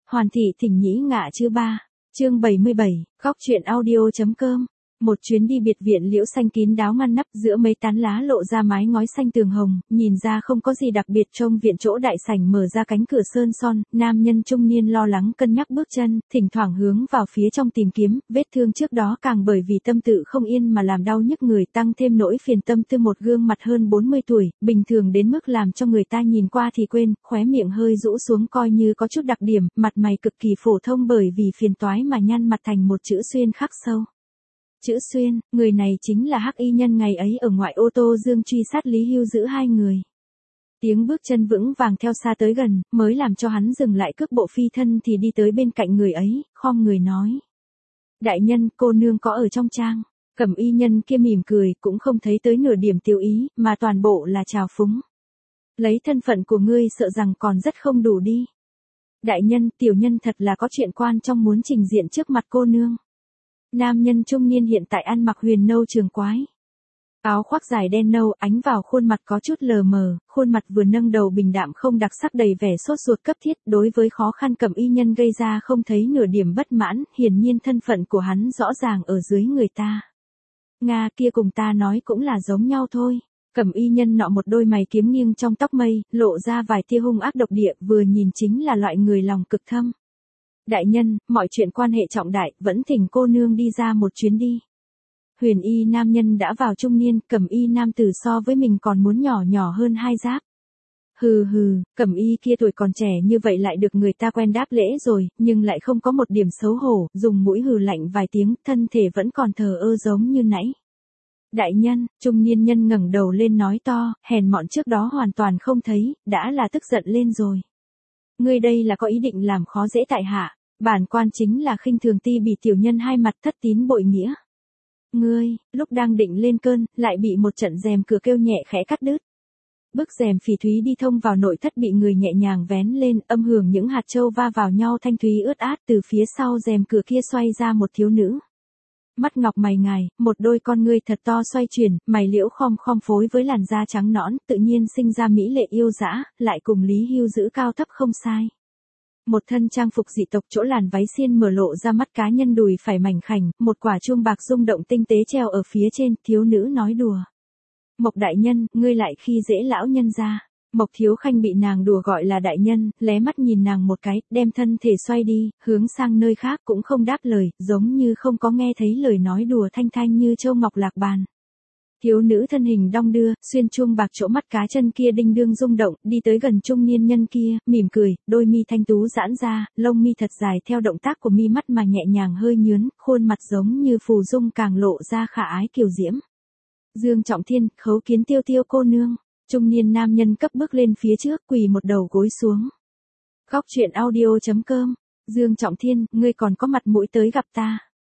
Hoàn thị thỉnh nhĩ ngạ chứ ba. Chương 77, góc truyện audio.com. Một chuyến đi biệt viện liễu xanh kín đáo ngăn nắp giữa mấy tán lá lộ ra mái ngói xanh tường hồng, nhìn ra không có gì đặc biệt. Trong viện chỗ đại sảnh mở ra cánh cửa sơn son, nam nhân trung niên lo lắng cân nhắc bước chân, thỉnh thoảng hướng vào phía trong tìm kiếm, vết thương trước đó càng bởi vì tâm tự không yên mà làm đau nhức người, tăng thêm nỗi phiền tâm tư. Một gương mặt hơn 40 tuổi, bình thường đến mức làm cho người ta nhìn qua thì quên, khóe miệng hơi rũ xuống coi như có chút đặc điểm, mặt mày cực kỳ phổ thông bởi vì phiền toái mà nhăn mặt thành một chữ xuyên khắc sâu. Chữ xuyên, người này chính là hắc y nhân ngày ấy ở ngoại ô Tô Dương truy sát Lý Hưu giữ hai người. Tiếng bước chân vững vàng theo xa tới gần, mới làm cho hắn dừng lại cước bộ phi thân thì đi tới bên cạnh người ấy, khom người nói. Đại nhân, cô nương có ở trong trang. Cẩm y nhân kia mỉm cười, cũng không thấy tới nửa điểm tiêu ý, mà toàn bộ là trào phúng. Lấy thân phận của ngươi sợ rằng còn rất không đủ đi. Đại nhân, tiểu nhân thật là có chuyện quan trong muốn trình diện trước mặt cô nương. Nam nhân trung niên hiện tại ăn mặc huyền nâu trường quái. Áo khoác dài đen nâu ánh vào khuôn mặt có chút lờ mờ, khuôn mặt vừa nâng đầu bình đạm không đặc sắc đầy vẻ sốt ruột cấp thiết. Đối với khó khăn cẩm y nhân gây ra không thấy nửa điểm bất mãn, hiển nhiên thân phận của hắn rõ ràng ở dưới người ta. Nga kia cùng ta nói cũng là giống nhau thôi. Cẩm y nhân nọ một đôi mày kiếm nghiêng trong tóc mây, lộ ra vài tia hung ác độc địa, vừa nhìn chính là loại người lòng cực thâm. Đại nhân, mọi chuyện quan hệ trọng đại, vẫn thỉnh cô nương đi ra một chuyến đi. Huyền y nam nhân đã vào trung niên, cẩm y nam tử so với mình còn muốn nhỏ hơn hai giáp. Hừ hừ, cẩm y kia tuổi còn trẻ như vậy lại được người ta quen đáp lễ rồi, nhưng lại không có một điểm xấu hổ, dùng mũi hừ lạnh vài tiếng, thân thể vẫn còn thờ ơ giống như nãy. Đại nhân, trung niên nhân ngẩng đầu lên nói to, hèn mọn trước đó hoàn toàn không thấy, đã là tức giận lên rồi. Ngươi đây là có ý định làm khó dễ tại hạ. Bản quan chính là khinh thường ti bỉ tiểu nhân hai mặt thất tín bội nghĩa. Ngươi, lúc đang định lên cơn, lại bị một trận rèm cửa kêu nhẹ khẽ cắt đứt. Bức rèm phỉ thúy đi thông vào nội thất bị người nhẹ nhàng vén lên, âm hưởng những hạt châu va vào nhau thanh thúy ướt át. Từ phía sau rèm cửa kia xoay ra một thiếu nữ. Mắt ngọc mày ngài, một đôi con ngươi thật to xoay chuyển, mày liễu khom phối với làn da trắng nõn, tự nhiên sinh ra mỹ lệ yêu dã, lại cùng Lý Hưu giữ cao thấp không sai. Một thân trang phục dị tộc chỗ làn váy xiên mở lộ ra mắt cá nhân đùi phải mảnh khảnh, một quả chuông bạc rung động tinh tế treo ở phía trên, thiếu nữ nói đùa. Mộc đại nhân, ngươi lại khi dễ lão nhân ra. Mộc thiếu khanh bị nàng đùa gọi là đại nhân, lé mắt nhìn nàng một cái, đem thân thể xoay đi, hướng sang nơi khác cũng không đáp lời, giống như không có nghe thấy lời nói đùa thanh thanh như châu ngọc lạc bàn. Thiếu nữ thân hình đong đưa, xuyên chuông bạc chỗ mắt cá chân kia đinh đương rung động, đi tới gần trung niên nhân kia, mỉm cười, đôi mi thanh tú giãn ra, lông mi thật dài theo động tác của mi mắt mà nhẹ nhàng hơi nhướn, khuôn mặt giống như phù dung càng lộ ra khả ái kiều diễm. Dương Trọng Thiên, khấu kiến tiêu tiêu cô nương. Trung niên nam nhân cấp bước lên phía trước, quỳ một đầu gối xuống. Góc truyện audio.com. Dương Trọng Thiên, ngươi còn có mặt mũi tới gặp ta.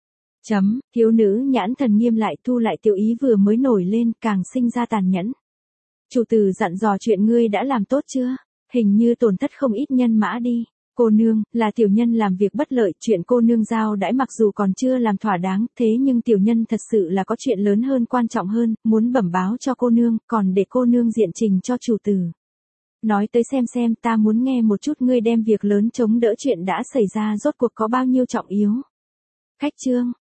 Thiếu nữ nhãn thần nghiêm lại, thu lại tiểu ý vừa mới nổi lên, càng sinh ra tàn nhẫn. Chủ tử dặn dò chuyện ngươi đã làm tốt chưa? Hình như tổn thất không ít nhân mã đi. Cô nương, là tiểu nhân làm việc bất lợi, chuyện cô nương giao đãi mặc dù còn chưa làm thỏa đáng, thế nhưng tiểu nhân thật sự là có chuyện lớn hơn quan trọng hơn, muốn bẩm báo cho cô nương, còn để cô nương diện trình cho chủ tử. Nói tới xem ta muốn nghe một chút ngươi đem việc lớn chống đỡ chuyện đã xảy ra rốt cuộc có bao nhiêu trọng yếu. Khách trương,